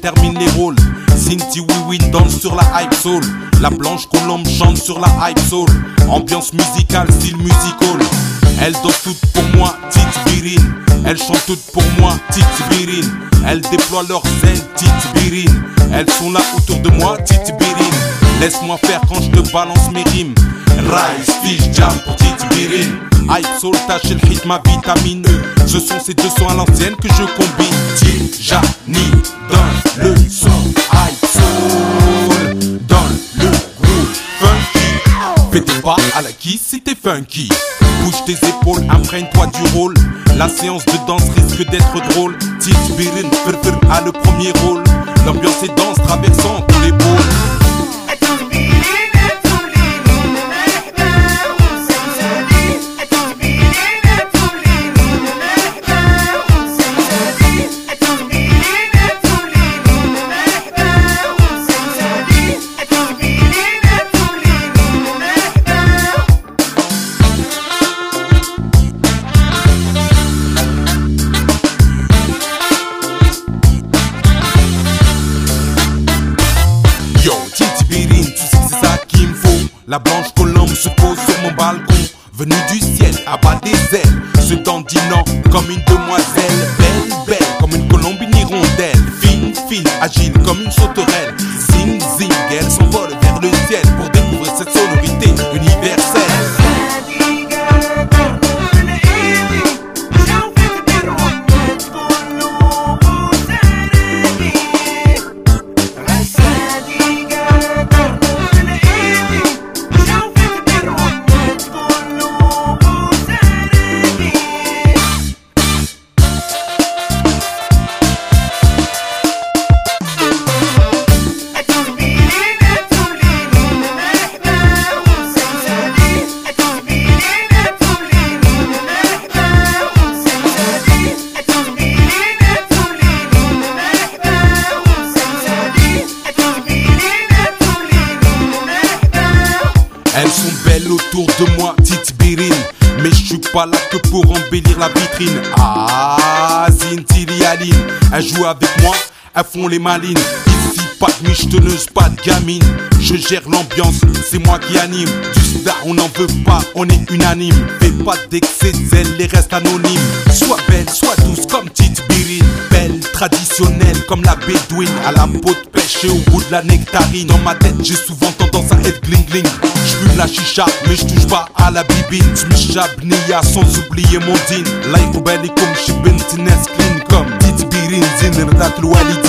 détermine les rôles. Cinti Wiwin danse sur la hype soul. La blanche colombe chante sur la hype soul. Ambiance musicale, style musical. Elles dansent toutes pour moi, Titi Birine. Elles chantent toutes pour moi, Titi Birine. Elles déploient leurs ailes, Titi Birine. Elles sont là autour de moi, Titi Birine. Laisse-moi faire quand je te balance mes rimes. Rise, fish, jam pour Titi Birine. Hype soul, tâche le hit, ma vitamine E. Ce sont ces deux sons à l'ancienne que je combine. Tijani dans le son. Hype soul dans le groove funky. Fais tes pas à la kiss si t'es funky. Bouge tes épaules, imprègne-toi du rôle. La séance de danse risque d'être drôle. Titi Birine, a le premier rôle. L'ambiance est dense, traversant tous les pôles. La blanche colombe se pose sur mon balcon. Venue du ciel, abat des ailes, se dandinant comme une demoiselle. Belle, belle, comme une colombe, une hirondelle. Fine, fine, agile comme une sauterelle. Zing, zing, elle s'envole vers le ciel pour découvrir cette sonorité universelle. Elles sont belles autour de moi, Titi Birine. Mais je suis pas là que pour embellir la vitrine. Ah, Zintili Aline. Elles jouent avec moi, elles font les malines. Ici, pas de michetonneuse, pas de gamine. Je gère l'ambiance, c'est moi qui anime. Du star, on n'en veut pas, on est unanime. Fais pas d'excès de zèle, les restes anonymes. Sois belle, sois douce comme Titi Birine. Belle, traditionnelle comme la bédouine. À la peau de pêche et au goût de la nectarine. Dans ma tête, j'ai souvent tendance à être gling gling. J'fume la chicha, mais j'touche pas à la bibine. J'm'chabnia sans oublier mon din. Life belle comme j'suis bentines clean comme Titi Birine, zin, rat l'oualidi.